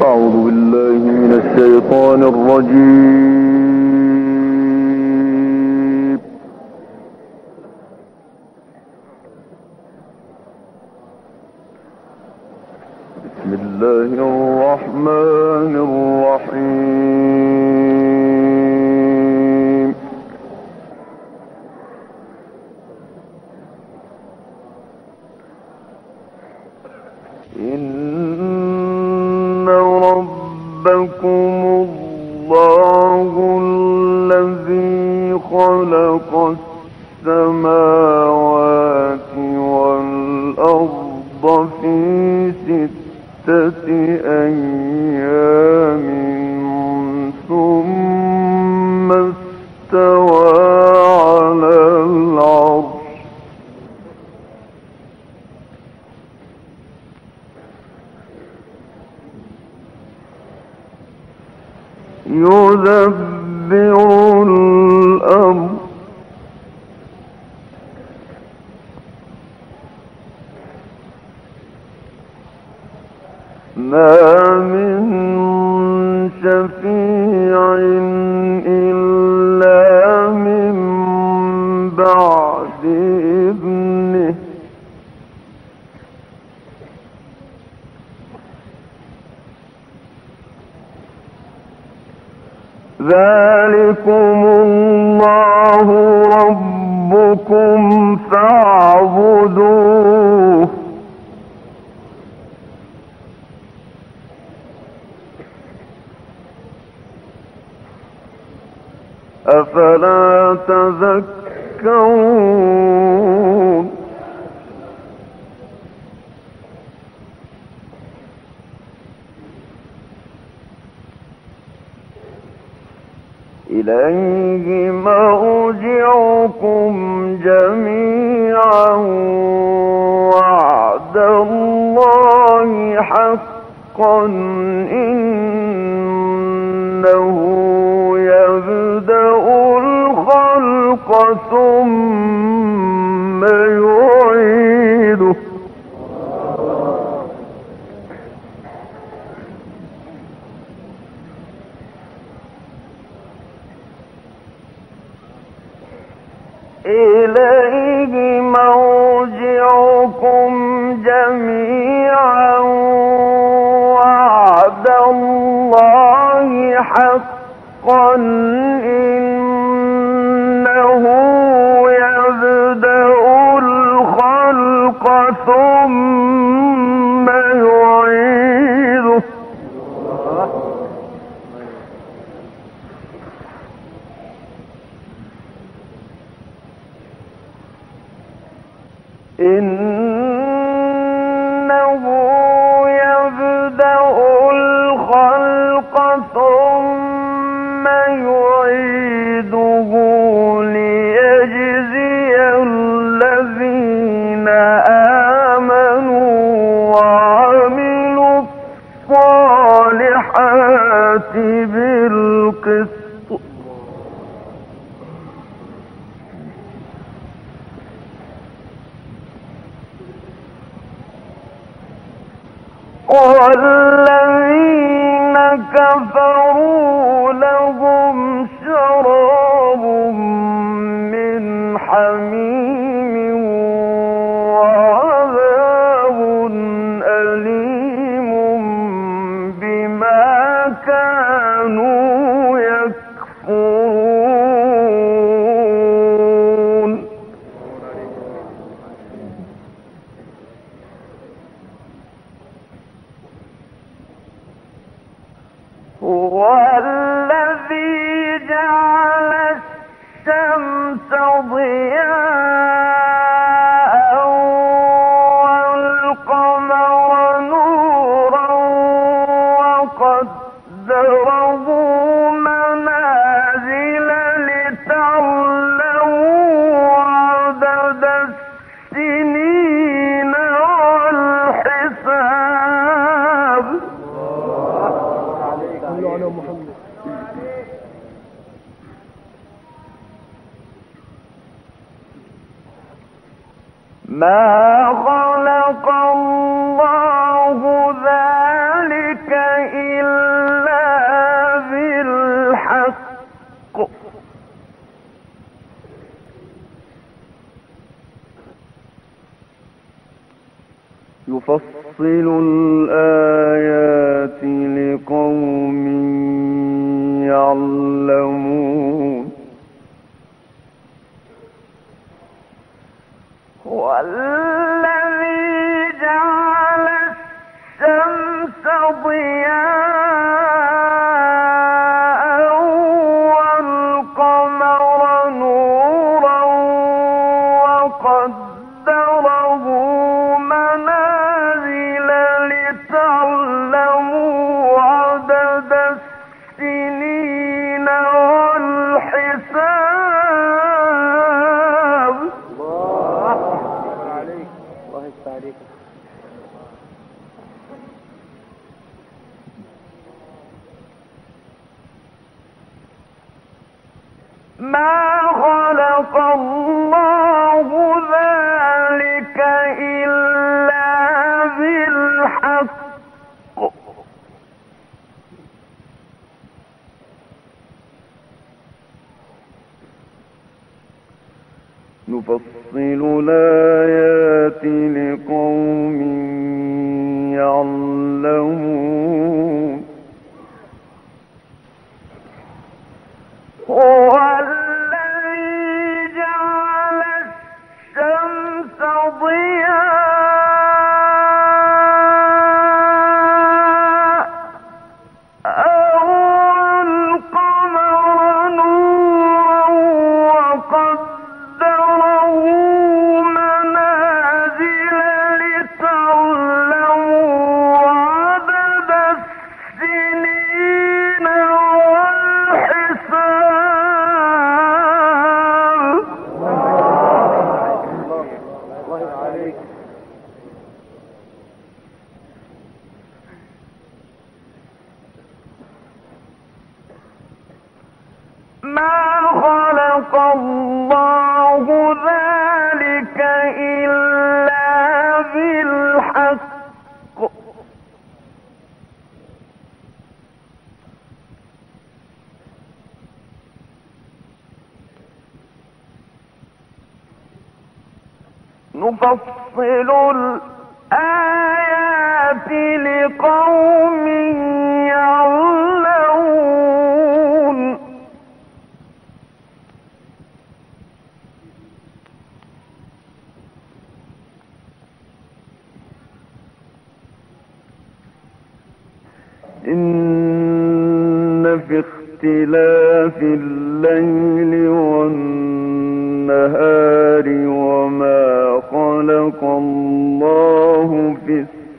أعوذ بالله من الشيطان الرجيم. بسم الله الرحمن الرحيم. إن ربكم الله الذي خلق السماوات والأرض في 6 أيام ثم استوى على العرش يدبر الأمر ما من شفيع إلا من بعد إذنه ذلكم الله ربكم فاعبدوه أفلا تذكرون إليه مرجعكم جميعا وعد الله حقا إنه يبدأ الخلق ثم يعيده إليه مرجعكم جميعا وعد الله حقا إنه يبدأ الخلق ثم يعيده إنه يبدأ الخلق ثم يعيده ليجزي الذين آمنوا وعملوا الصالحات بالقسط والذين كفروا لهم شراب من حميم وعذاب أليم بما كانوا يكفرون هو الذي جعل الشمس ضياء والقمر نورا وقدره منازل لتعلموا عدد السنين والحساب ما خلق الله ذلك إلا الآيات لقوم يعلمون والذي جعل الشمس ضياء والقمر نورا وقدره منازل لتعلموا عدد السنين والحساب. الله عليك، الله يفتح عليك. ما خلق الله ذلك إلا بالحق نفصل الآيات لقوم يعلمون هو الذي جعل الشمس ضياء والقمر نورا وقدره منازل لتعلموا عدد السنين والحساب. الله عليك. ما خلق الله ذلك إلا بالحق نفصل الآيات لقوم يعلمون إن في اختلاف الليل والنهار وما خلق الله في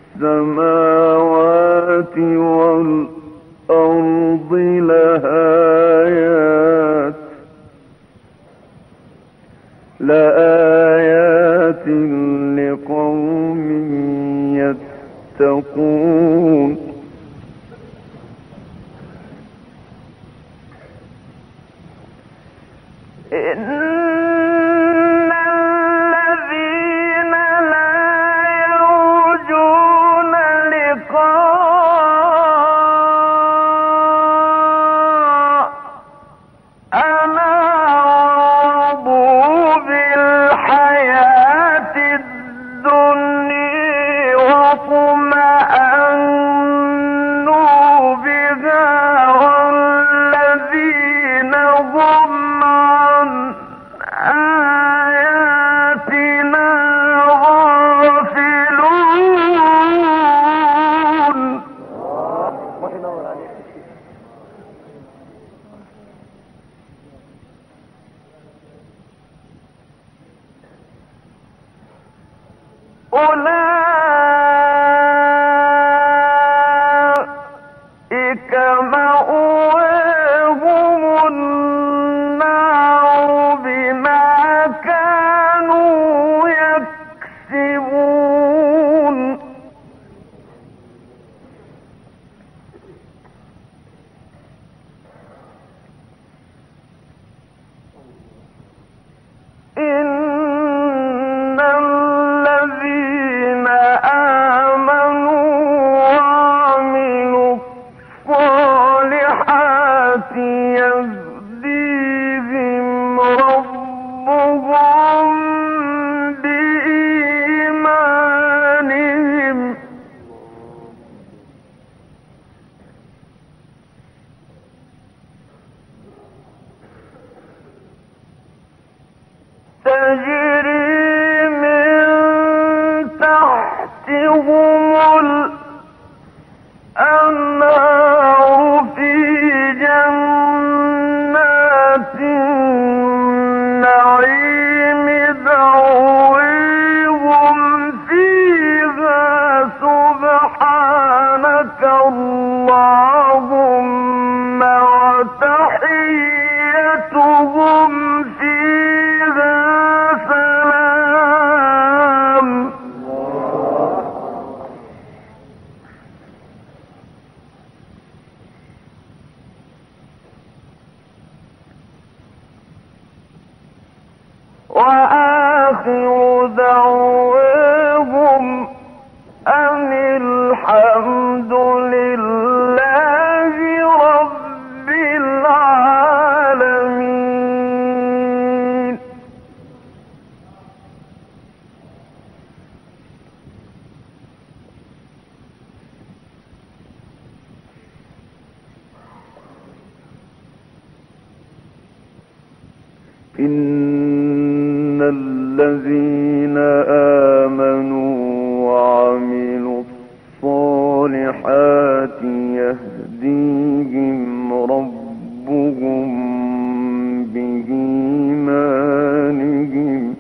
السماوات والأرض لآيات لقوم يتقون إن الذين لا يرجون لقاءنا رضوا بالحياة الدنيا واطمأنوا تجري من تحتهم الأنهار في جنات النعيم دعويهم فيها سبحانك اللهم وتحيتهم فيها سلام. وآخر دعواهم أن الحمد لله رب العالمين. إن الذين آمنوا وعملوا الصالحات يهديهم ربهم بإيمانهم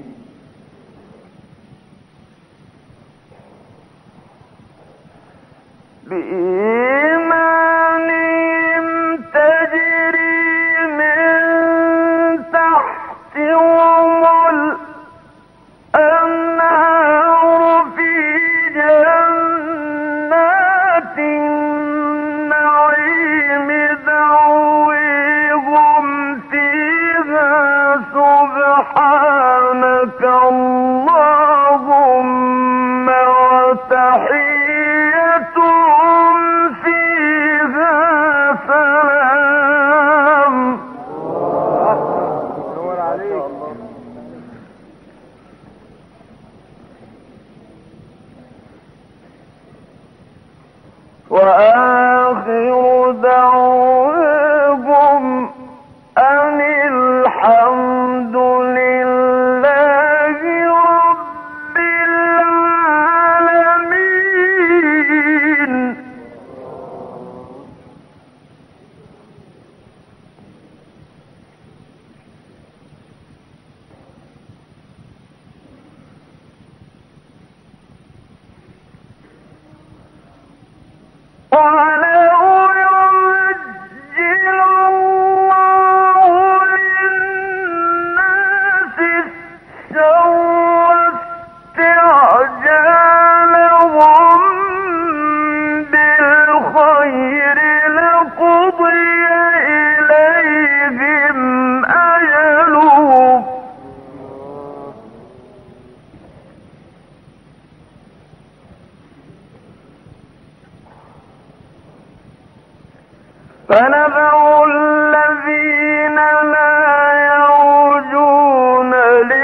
تجري من تحتهم الأنهار في جنات النعيم دعويهم فيها سبحانك اللهم وتحيتهم فيها سلام. نور عليك. وآخر دعواهم أن الحمد لله رب العالمين. وَلَوْ يُعَجِّلُ اللَّهُ لِلنَّاسِ الشَّرَّ اسْتِعْجَالَهُم بِالْخَيْرِ لَقُضِيَ إِلَيْهِمْ أَجَلُهُمْ فنذر الذين لا يرجون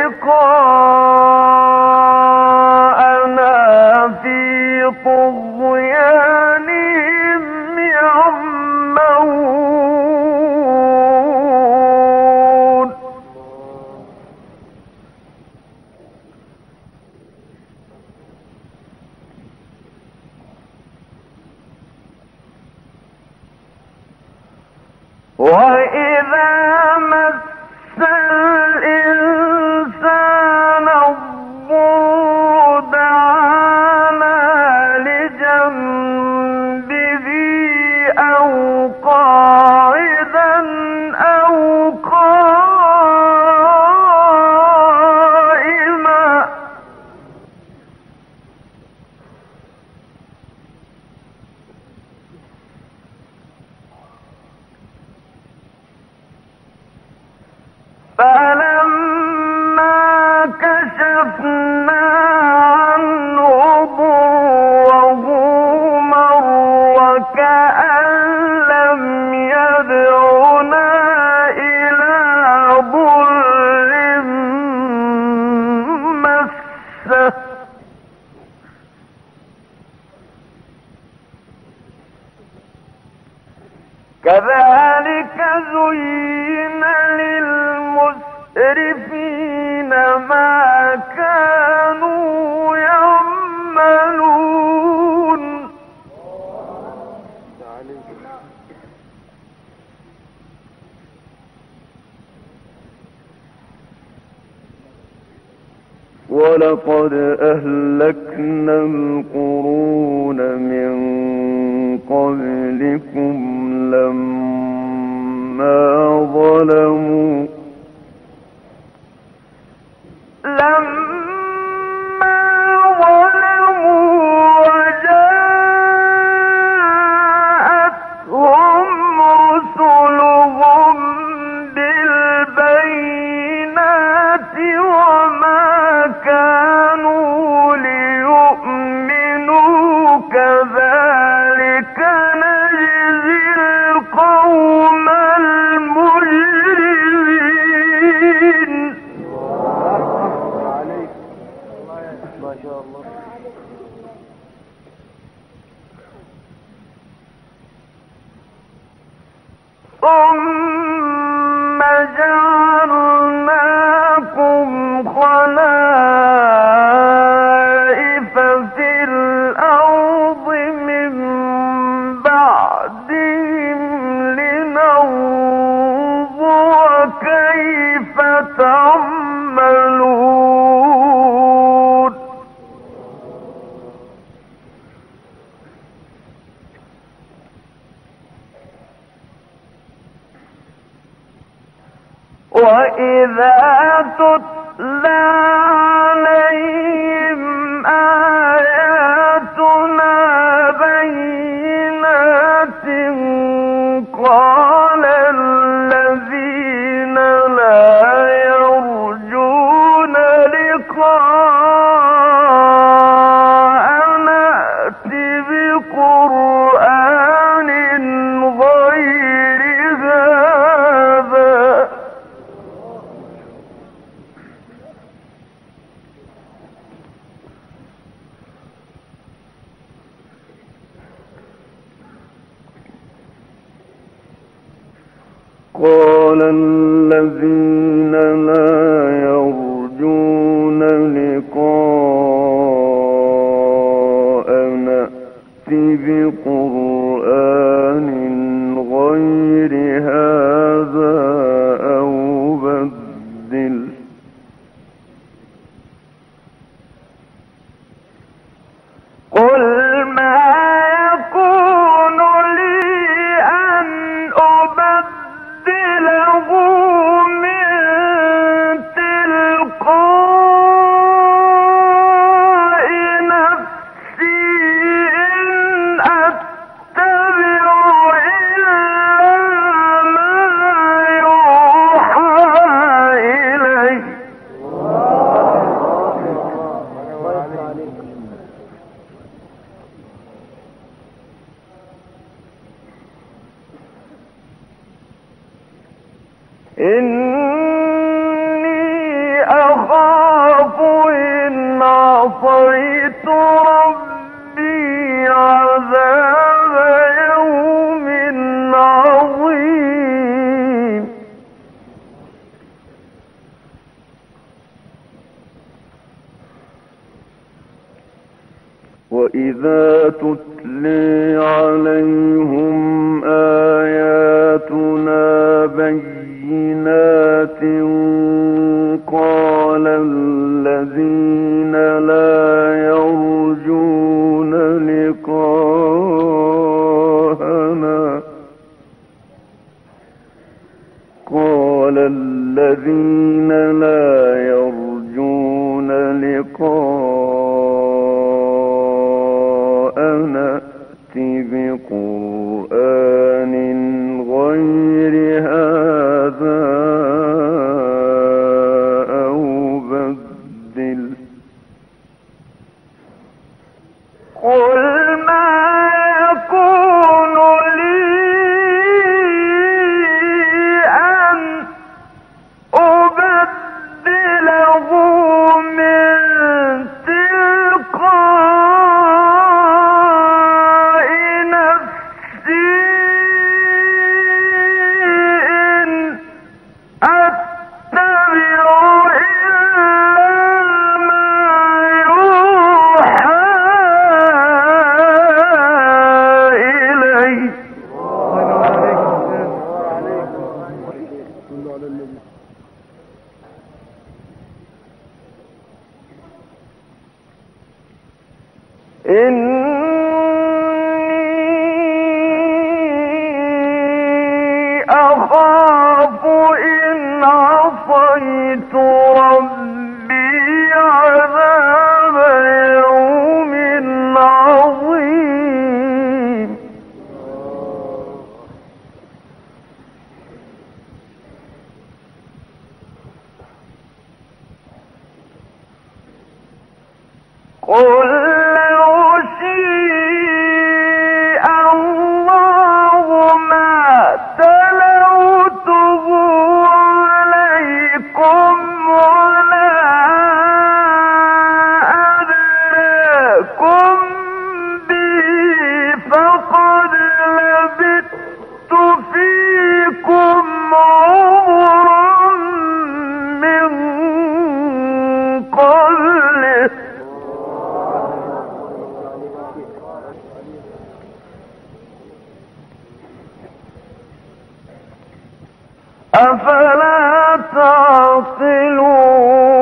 لقاءنا في طغيانهم يعمهون. وَإِذَا مَسَّ الْإِنسَانَ الضُّرُّ دَعَانَا لِجَنبِهِ أَوْ قَاعِدًا أَوْ قَائِمًا فَلَمَّا كَشَفْنَا عَنْهُ ضُرَّهُ مَرَّ كَأَن لَّمْ يَدْعُنَا إِلَىٰ ضُرٍّ مَّسَّهُ كَذَٰلِكَ زُيِّنَ لِلْمُسْرِفِينَ ما كانوا يعملون. ولقد أهلكنا القرون من قبلكم لما ظلموا وجاءتهم رسلهم بالبينات وما كانوا ليؤمنوا كذلك نجزي القوم المجرمين. ما شاء الله. ثم جعلناكم خلائف في الأرض من بعدهم لننظر كيف تعملون. وإذا تتلى عليهم آياتنا بينات قال الذين لا يرجون لقاءنا ائت بقرآن غير هذا قال الذين لا يرجون لقاءنا ائت بقرآن غير هذا أو بدل قل ما يكون لي أن أبدله من تلقاء نفسي إن أتبع إلا ما يوحى إلي. إني أخاف إن عصيت ربي عذاب يوم عظيم. وإذا تتلي عليهم آياتنا بينات قال الذين لا يرجون لقاءنا ائت بقرآن غير هذا أو بدل قل ما يكون لي أن أبدله من تلقاء نفسي أخاف إن عصيت ربي عذاب يوم عظيم قل لو شيء الله ما تلوته عليكم ولا أدراكم به فقد لبثت فيكم عمرا من قبله أفلا تعقلون